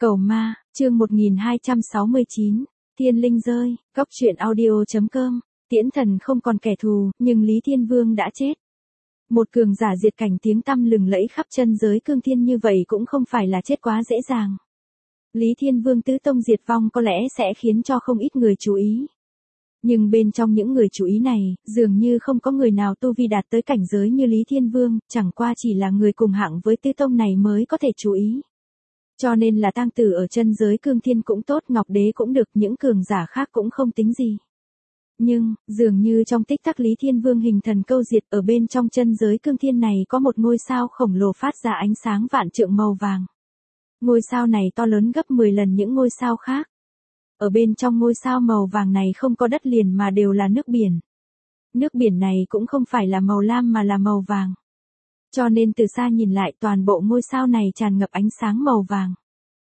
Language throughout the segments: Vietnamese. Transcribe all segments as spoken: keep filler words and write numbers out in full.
Cầu ma, chương một nghìn hai trăm sáu mươi chín, Thiên linh rơi, góc truyện audio.com, tiễn thần không còn kẻ thù, nhưng Lý Thiên Vương đã chết. Một cường giả diệt cảnh tiếng tăm lừng lẫy khắp chân giới cương thiên như vậy cũng không phải là chết quá dễ dàng. Lý Thiên Vương tứ tông diệt vong có lẽ sẽ khiến cho không ít người chú ý. Nhưng bên trong những người chú ý này, dường như không có người nào tu vi đạt tới cảnh giới như Lý Thiên Vương, chẳng qua chỉ là người cùng hạng với tứ tông này mới có thể chú ý. Cho nên là tang tử ở chân giới cương thiên cũng tốt, ngọc đế cũng được, những cường giả khác cũng không tính gì. Nhưng, dường như trong tích tắc Lý Thiên Vương hình thần câu diệt, ở bên trong chân giới cương thiên này có một ngôi sao khổng lồ phát ra ánh sáng vạn trượng màu vàng. Ngôi sao này to lớn gấp mười lần những ngôi sao khác. Ở bên trong ngôi sao màu vàng này không có đất liền mà đều là nước biển. Nước biển này cũng không phải là màu lam mà là màu vàng. Cho nên từ xa nhìn lại toàn bộ ngôi sao này tràn ngập ánh sáng màu vàng.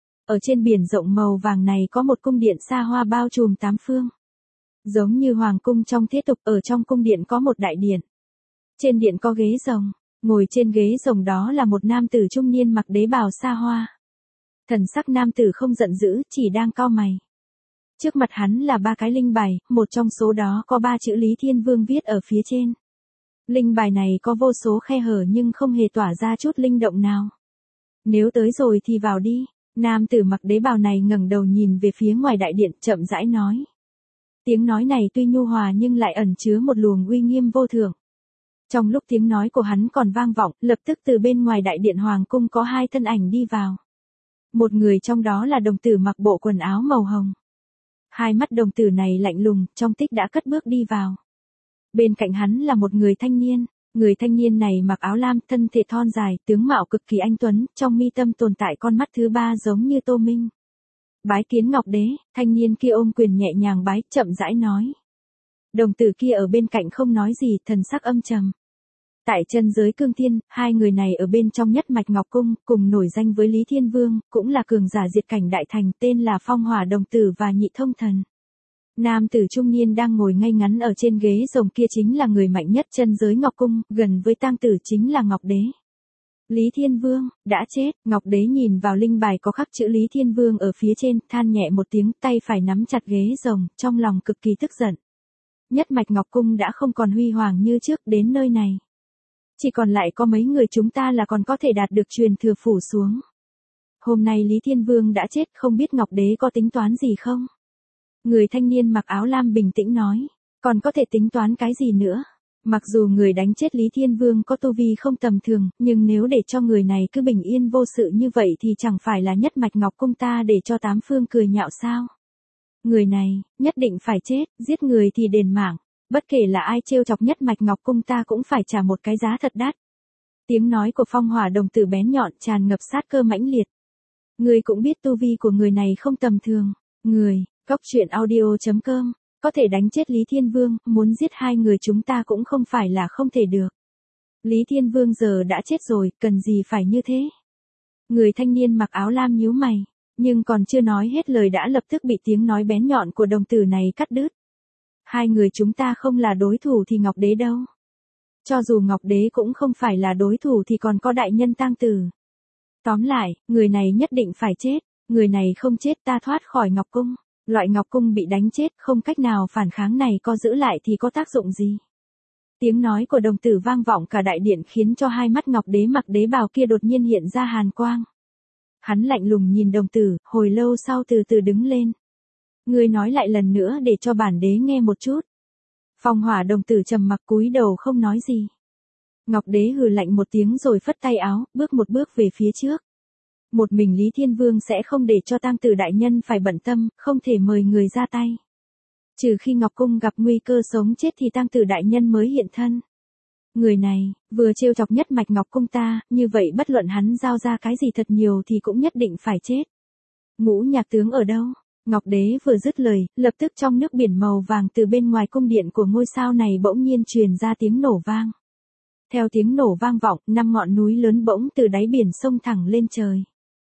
Ở trên biển rộng màu vàng này có một cung điện xa hoa bao trùm tám phương. Giống như hoàng cung trong thế tục, ở trong cung điện có một đại điện. Trên điện có ghế rồng, ngồi trên ghế rồng đó là một nam tử trung niên mặc đế bào xa hoa. Thần sắc nam tử không giận dữ, chỉ đang cau mày. Trước mặt hắn là ba cái linh bài, một trong số đó có ba chữ Lý Thiên Vương viết ở phía trên. Linh bài này có vô số khe hở nhưng không hề tỏa ra chút linh động nào. Nếu tới rồi thì vào đi. Nam tử mặc đế bào này ngẩng đầu nhìn về phía ngoài đại điện, chậm rãi nói. Tiếng nói này tuy nhu hòa nhưng lại ẩn chứa một luồng uy nghiêm vô thượng. Trong lúc tiếng nói của hắn còn vang vọng, lập tức từ bên ngoài đại điện hoàng cung có hai thân ảnh đi vào. Một người trong đó là đồng tử mặc bộ quần áo màu hồng. Hai mắt đồng tử này lạnh lùng, trong tích đã cất bước đi vào. Bên cạnh hắn là một người thanh niên, người thanh niên này mặc áo lam, thân thể thon dài, tướng mạo cực kỳ anh tuấn, trong mi tâm tồn tại con mắt thứ ba giống như Tô Minh. Bái kiến Ngọc Đế, thanh niên kia ôm quyền nhẹ nhàng bái, chậm rãi nói. Đồng tử kia ở bên cạnh không nói gì, thần sắc âm trầm. Tại chân giới cương thiên, hai người này ở bên trong nhất mạch Ngọc Cung, cùng nổi danh với Lý Thiên Vương, cũng là cường giả diệt cảnh đại thành, tên là Phong Hỏa Đồng Tử và Nhị Thông Thần. Nam tử trung niên đang ngồi ngay ngắn ở trên ghế rồng kia chính là người mạnh nhất chân giới Ngọc Cung, gần với tang tử chính là Ngọc Đế. Lý Thiên Vương, đã chết, Ngọc Đế nhìn vào linh bài có khắc chữ Lý Thiên Vương ở phía trên, than nhẹ một tiếng, tay phải nắm chặt ghế rồng, trong lòng cực kỳ tức giận. Nhất mạch Ngọc Cung đã không còn huy hoàng như trước, đến nơi này. Chỉ còn lại có mấy người chúng ta là còn có thể đạt được truyền thừa phủ xuống. Hôm nay Lý Thiên Vương đã chết, không biết Ngọc Đế có tính toán gì không? Người thanh niên mặc áo lam bình tĩnh nói, còn có thể tính toán cái gì nữa? Mặc dù người đánh chết Lý Thiên Vương có tu vi không tầm thường, nhưng nếu để cho người này cứ bình yên vô sự như vậy thì chẳng phải là nhất mạch Ngọc Cung ta để cho tám phương cười nhạo sao? Người này, nhất định phải chết, giết người thì đền mạng. Bất kể là ai trêu chọc nhất mạch Ngọc Cung ta cũng phải trả một cái giá thật đắt. Tiếng nói của Phong Hỏa Đồng Tử bén nhọn tràn ngập sát cơ mãnh liệt. Người cũng biết tu vi của người này không tầm thường. Người, góc truyện audio.com, có thể đánh chết Lý Thiên Vương, muốn giết hai người chúng ta cũng không phải là không thể được. Lý Thiên Vương giờ đã chết rồi, cần gì phải như thế? Người thanh niên mặc áo lam nhíu mày, nhưng còn chưa nói hết lời đã lập tức bị tiếng nói bén nhọn của đồng tử này cắt đứt. Hai người chúng ta không là đối thủ thì Ngọc Đế đâu. Cho dù Ngọc Đế cũng không phải là đối thủ thì còn có đại nhân tang tử. Tóm lại, người này nhất định phải chết, người này không chết ta thoát khỏi Ngọc Cung. Loại Ngọc Cung bị đánh chết không cách nào phản kháng này có giữ lại thì có tác dụng gì? Tiếng nói của đồng tử vang vọng cả đại điện khiến cho hai mắt Ngọc Đế mặc đế bào kia đột nhiên hiện ra hàn quang. Hắn lạnh lùng nhìn đồng tử, hồi lâu sau từ từ đứng lên. Ngươi nói lại lần nữa để cho bản đế nghe một chút. Phong Hỏa Đồng Tử trầm mặc cúi đầu không nói gì. Ngọc Đế hừ lạnh một tiếng rồi phất tay áo, bước một bước về phía trước. Một mình Lý Thiên Vương sẽ không để cho tang tử đại nhân phải bận tâm, không thể mời người ra tay. Trừ khi Ngọc Cung gặp nguy cơ sống chết thì tang tử đại nhân mới hiện thân. Người này, vừa trêu chọc nhất mạch Ngọc Cung ta, như vậy bất luận hắn giao ra cái gì thật nhiều thì cũng nhất định phải chết. Ngũ Nhạc tướng ở đâu? Ngọc Đế vừa dứt lời, lập tức trong nước biển màu vàng từ bên ngoài cung điện của ngôi sao này bỗng nhiên truyền ra tiếng nổ vang. Theo tiếng nổ vang vọng, năm ngọn núi lớn bỗng từ đáy biển xông thẳng lên trời.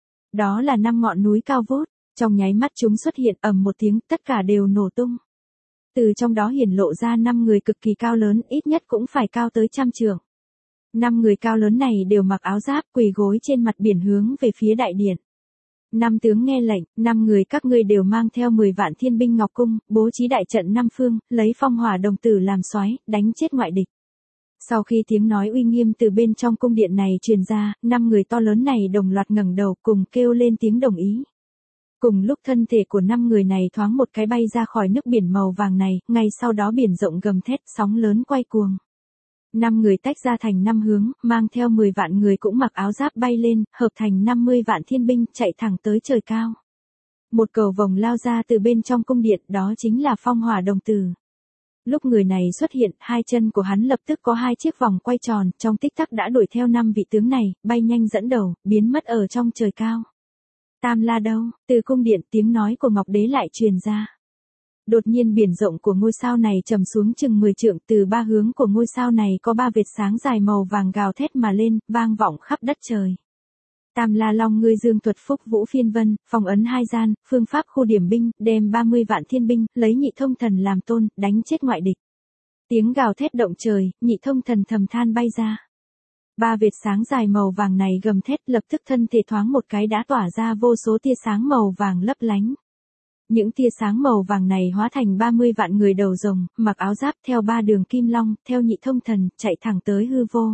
Đó là năm ngọn núi cao vút, trong nháy mắt chúng xuất hiện ầm một tiếng, tất cả đều nổ tung. Từ trong đó hiển lộ ra năm người cực kỳ cao lớn, ít nhất cũng phải cao tới trăm trượng. Năm người cao lớn này đều mặc áo giáp, quỳ gối trên mặt biển hướng về phía đại điện. Năm tướng nghe lệnh, năm người các ngươi đều mang theo mười vạn thiên binh Ngọc Cung, bố trí đại trận năm phương, lấy phong hỏa đồng tử làm soái, đánh chết ngoại địch. Sau khi tiếng nói uy nghiêm từ bên trong cung điện này truyền ra, năm người to lớn này đồng loạt ngẩng đầu cùng kêu lên tiếng đồng ý. Cùng lúc thân thể của năm người này thoáng một cái bay ra khỏi nước biển màu vàng này, ngay sau đó biển rộng gầm thét, sóng lớn quay cuồng. Năm người tách ra thành năm hướng, mang theo mười vạn người cũng mặc áo giáp bay lên, hợp thành năm mươi vạn thiên binh, chạy thẳng tới trời cao. Một cầu vồng lao ra từ bên trong cung điện, đó chính là phong hỏa đồng tử. Lúc người này xuất hiện, hai chân của hắn lập tức có hai chiếc vòng quay tròn, trong tích tắc đã đuổi theo năm vị tướng này, bay nhanh dẫn đầu, biến mất ở trong trời cao. Tam La đâu? Từ cung điện tiếng nói của Ngọc Đế lại truyền ra. Đột nhiên biển rộng của ngôi sao này trầm xuống chừng mười trượng, từ ba hướng của ngôi sao này có ba vệt sáng dài màu vàng gào thét mà lên, vang vọng khắp đất trời. Tam La Long ngươi dương thuật phúc vũ phiên vân, phong ấn hai gian, phương pháp khu điểm binh, đem ba mươi vạn thiên binh, lấy nhị thông thần làm tôn, đánh chết ngoại địch. Tiếng gào thét động trời, nhị thông thần thầm than bay ra. Ba vệt sáng dài màu vàng này gầm thét, lập tức thân thể thoáng một cái đã tỏa ra vô số tia sáng màu vàng lấp lánh. Những tia sáng màu vàng này hóa thành ba mươi vạn người đầu rồng, mặc áo giáp theo ba đường kim long, theo nhị thông thần, chạy thẳng tới hư vô.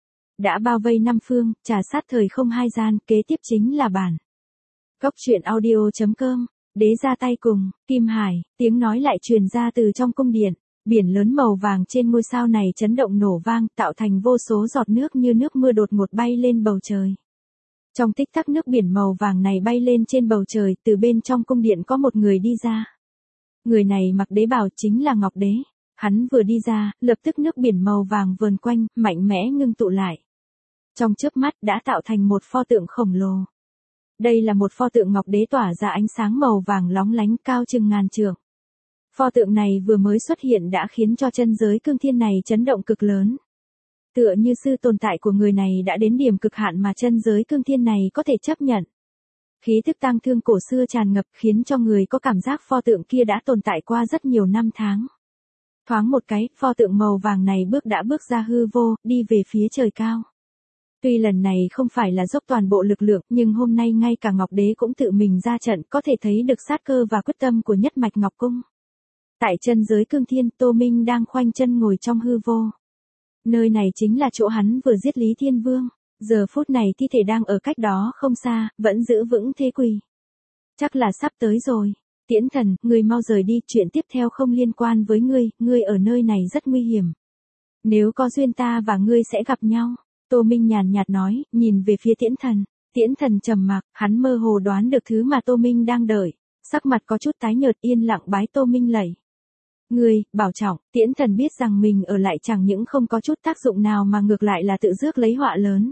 Đã bao vây năm phương, trà sát thời không hai gian, kế tiếp chính là bản. Góc truyện audio chấm com, đế ra tay cùng, Kim Hải, tiếng nói lại truyền ra từ trong cung điện. Biển lớn màu vàng trên ngôi sao này chấn động nổ vang, tạo thành vô số giọt nước như nước mưa đột ngột bay lên bầu trời. Trong tích tắc nước biển màu vàng này bay lên trên bầu trời, từ bên trong cung điện có một người đi ra. Người này mặc đế bào chính là Ngọc Đế. Hắn vừa đi ra, lập tức nước biển màu vàng vờn quanh, mạnh mẽ ngưng tụ lại. Trong chớp mắt đã tạo thành một pho tượng khổng lồ. Đây là một pho tượng Ngọc Đế tỏa ra ánh sáng màu vàng lóng lánh cao chừng ngàn trượng. Pho tượng này vừa mới xuất hiện đã khiến cho chân giới cương thiên này chấn động cực lớn. Tựa như sự tồn tại của người này đã đến điểm cực hạn mà chân giới cương thiên này có thể chấp nhận. Khí thức tang thương cổ xưa tràn ngập khiến cho người có cảm giác pho tượng kia đã tồn tại qua rất nhiều năm tháng. Thoáng một cái, pho tượng màu vàng này bước đã bước ra hư vô, đi về phía trời cao. Tuy lần này không phải là dốc toàn bộ lực lượng, nhưng hôm nay ngay cả Ngọc Đế cũng tự mình ra trận, có thể thấy được sát cơ và quyết tâm của nhất mạch Ngọc Cung. Tại chân giới cương thiên, Tô Minh đang khoanh chân ngồi trong hư vô. Nơi này chính là chỗ hắn vừa giết Lý Thiên Vương. Giờ phút này thi thể đang ở cách đó không xa, vẫn giữ vững thế quỳ. Chắc là sắp tới rồi. Tiễn Thần, ngươi mau rời đi, chuyện tiếp theo không liên quan với ngươi, ngươi ở nơi này rất nguy hiểm. Nếu có duyên ta và ngươi sẽ gặp nhau. Tô Minh nhàn nhạt nói, nhìn về phía Tiễn Thần. Tiễn Thần trầm mặc, hắn mơ hồ đoán được thứ mà Tô Minh đang đợi. Sắc mặt có chút tái nhợt, yên lặng bái Tô Minh lạy. Ngươi, bảo trọng. Tiễn Thần biết rằng mình ở lại chẳng những không có chút tác dụng nào mà ngược lại là tự rước lấy họa lớn.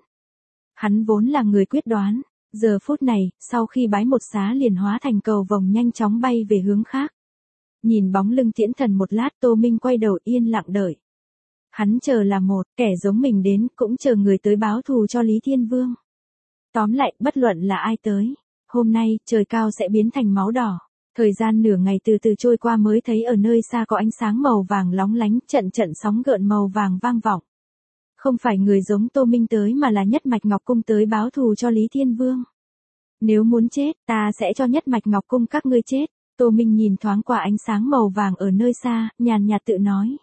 Hắn vốn là người quyết đoán. Giờ phút này, sau khi bái một xá liền hóa thành cầu vồng nhanh chóng bay về hướng khác. Nhìn bóng lưng Tiễn Thần một lát, Tô Minh quay đầu yên lặng đợi. Hắn chờ là một, kẻ giống mình đến, cũng chờ người tới báo thù cho Lý Thiên Vương. Tóm lại, bất luận là ai tới, hôm nay, trời cao sẽ biến thành máu đỏ. Thời gian nửa ngày từ từ trôi qua mới thấy ở nơi xa có ánh sáng màu vàng lóng lánh, trận trận sóng gợn màu vàng vang vọng. Không phải người giống Tô Minh tới mà là nhất mạch Ngọc Cung tới báo thù cho Lý Thiên Vương. Nếu muốn chết, ta sẽ cho nhất mạch Ngọc Cung các ngươi chết. Tô Minh nhìn thoáng qua ánh sáng màu vàng ở nơi xa, nhàn nhạt tự nói.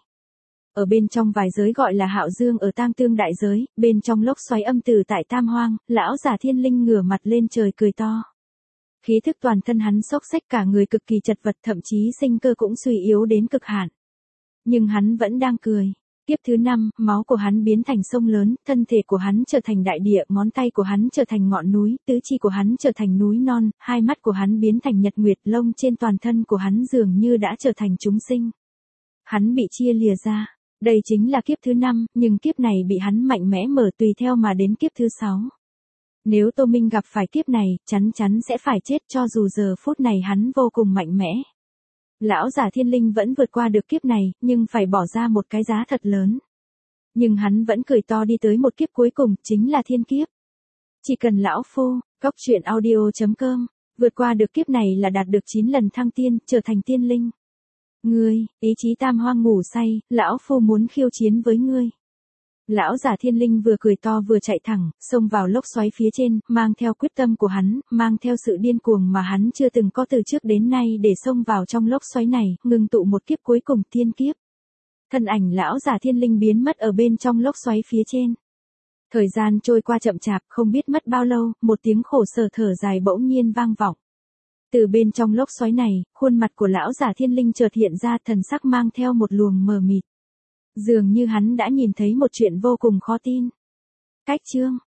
Ở bên trong vài giới gọi là Hạo Dương ở Tam Tương đại giới, bên trong lốc xoáy âm tử tại Tam Hoang, lão giả Thiên Linh ngửa mặt lên trời cười to. Khí thức toàn thân hắn xốc xách, cả người cực kỳ chật vật, thậm chí sinh cơ cũng suy yếu đến cực hạn. Nhưng hắn vẫn đang cười. Kiếp thứ năm, máu của hắn biến thành sông lớn, thân thể của hắn trở thành đại địa, ngón tay của hắn trở thành ngọn núi, tứ chi của hắn trở thành núi non, hai mắt của hắn biến thành nhật nguyệt, lông trên toàn thân của hắn dường như đã trở thành chúng sinh. Hắn bị chia lìa ra. Đây chính là kiếp thứ năm, nhưng kiếp này bị hắn mạnh mẽ mở tùy theo mà đến kiếp thứ sáu. Nếu Tô Minh gặp phải kiếp này, chắn chắn sẽ phải chết cho dù giờ phút này hắn vô cùng mạnh mẽ. Lão giả Thiên Linh vẫn vượt qua được kiếp này, nhưng phải bỏ ra một cái giá thật lớn. Nhưng hắn vẫn cười to đi tới một kiếp cuối cùng, chính là thiên kiếp. Chỉ cần lão phu, góc truyện audio chấm com, vượt qua được kiếp này là đạt được chín lần thăng tiên, trở thành tiên linh. Ngươi, ý chí Tam Hoang ngủ say, lão phu muốn khiêu chiến với ngươi. Lão giả thiên linh vừa cười to vừa chạy thẳng, xông vào lốc xoáy phía trên, mang theo quyết tâm của hắn, mang theo sự điên cuồng mà hắn chưa từng có từ trước đến nay để xông vào trong lốc xoáy này, ngưng tụ một kiếp cuối cùng thiên kiếp. Thân ảnh lão giả thiên linh biến mất ở bên trong lốc xoáy phía trên. Thời gian trôi qua chậm chạp, không biết mất bao lâu, một tiếng khổ sở thở dài bỗng nhiên vang vọng. Từ bên trong lốc xoáy này, khuôn mặt của lão giả thiên linh chợt hiện ra, thần sắc mang theo một luồng mờ mịt. Dường như hắn đã nhìn thấy một chuyện vô cùng khó tin. Cách chương